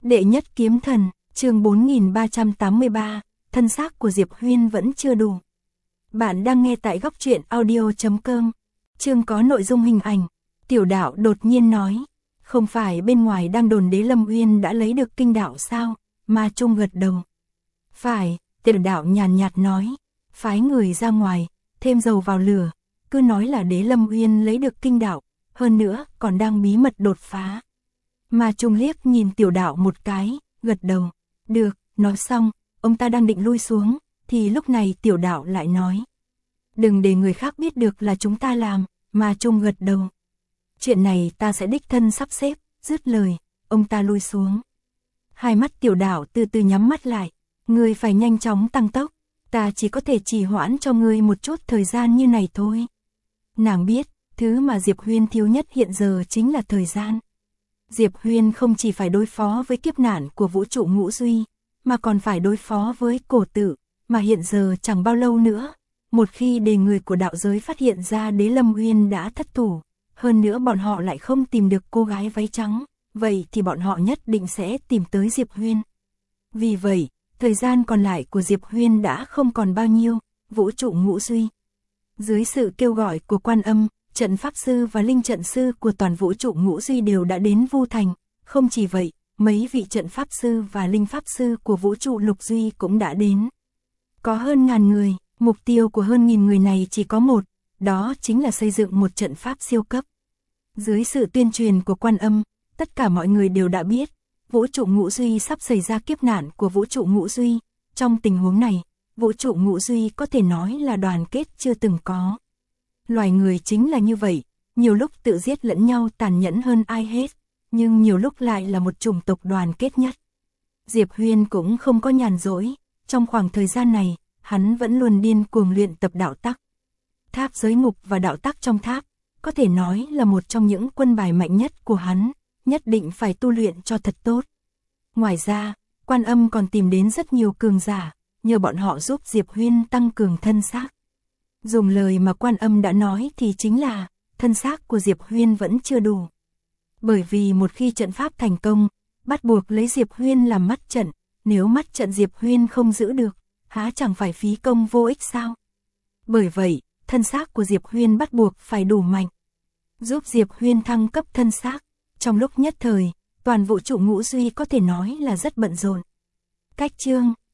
Đệ nhất kiếm thần, chương 4383, thân xác của Diệp Huyên vẫn chưa đủ. Bạn đang nghe tại góc truyện audio.com. Chương có nội dung hình ảnh. Tiểu đạo đột nhiên nói, không phải bên ngoài đang đồn Đế Lâm Uyên đã lấy được kinh đạo sao? Ma Trung gật đầu. Phải, Tiểu đạo nhàn nhạt nói, phái người ra ngoài, thêm dầu vào lửa, cứ nói là Đế Lâm Uyên lấy được kinh đạo, hơn nữa còn đang bí mật đột phá. Ma Trung liếc nhìn Tiểu đạo một cái, gật đầu. Được, nói xong, ông ta đang định lui xuống, thì lúc này Tiểu đạo lại nói. Đừng để người khác biết được là chúng ta làm. Ma Trung gật đầu. Chuyện này ta sẽ đích thân sắp xếp. Dứt lời, ông ta lui xuống. Hai mắt Tiểu đạo từ từ nhắm mắt lại. Ngươi phải nhanh chóng tăng tốc, ta chỉ có thể trì hoãn cho ngươi một chút thời gian như này thôi. Nàng biết, thứ mà Diệp Huyên thiếu nhất hiện giờ chính là thời gian. Diệp Huyên không chỉ phải đối phó với kiếp nạn của vũ trụ ngũ duy, mà còn phải đối phó với cổ tử, mà hiện giờ chẳng bao lâu nữa. Một khi để người của đạo giới phát hiện ra Đế Lâm Uyên đã thất thủ, hơn nữa bọn họ lại không tìm được cô gái váy trắng, vậy thì bọn họ nhất định sẽ tìm tới Diệp Huyên. Vì vậy, thời gian còn lại của Diệp Huyên đã không còn bao nhiêu. Vũ trụ ngũ duy. Dưới sự kêu gọi của Quan Âm, trận pháp sư và linh trận sư của toàn vũ trụ ngũ duy đều đã đến Vu Thành. Không chỉ vậy, mấy vị trận pháp sư và linh pháp sư của vũ trụ lục duy cũng đã đến. Có hơn ngàn người, mục tiêu của hơn nghìn người này chỉ có một, đó chính là xây dựng một trận pháp siêu cấp. Dưới sự tuyên truyền của Quan Âm, tất cả mọi người đều đã biết, vũ trụ ngũ duy sắp xảy ra kiếp nạn của vũ trụ ngũ duy. Trong tình huống này, vũ trụ ngũ duy có thể nói là đoàn kết chưa từng có. Loài người chính là như vậy, nhiều lúc tự giết lẫn nhau tàn nhẫn hơn ai hết, nhưng nhiều lúc lại là một chủng tộc đoàn kết nhất. Diệp Huyên cũng không có nhàn rỗi, trong khoảng thời gian này, hắn vẫn luôn điên cuồng luyện tập đạo tắc. Tháp giới ngục và đạo tắc trong tháp, có thể nói là một trong những quân bài mạnh nhất của hắn, nhất định phải tu luyện cho thật tốt. Ngoài ra, Quan Âm còn tìm đến rất nhiều cường giả, nhờ bọn họ giúp Diệp Huyên tăng cường thân xác. Dùng lời mà Quan Âm đã nói thì chính là, thân xác của Diệp Huyên vẫn chưa đủ. Bởi vì một khi trận pháp thành công, bắt buộc lấy Diệp Huyên làm mắt trận, nếu mắt trận Diệp Huyên không giữ được, há chẳng phải phí công vô ích sao? Bởi vậy, thân xác của Diệp Huyên bắt buộc phải đủ mạnh, giúp Diệp Huyên thăng cấp thân xác. Trong lúc nhất thời, toàn vũ trụ ngũ duy có thể nói là rất bận rộn. Cách chương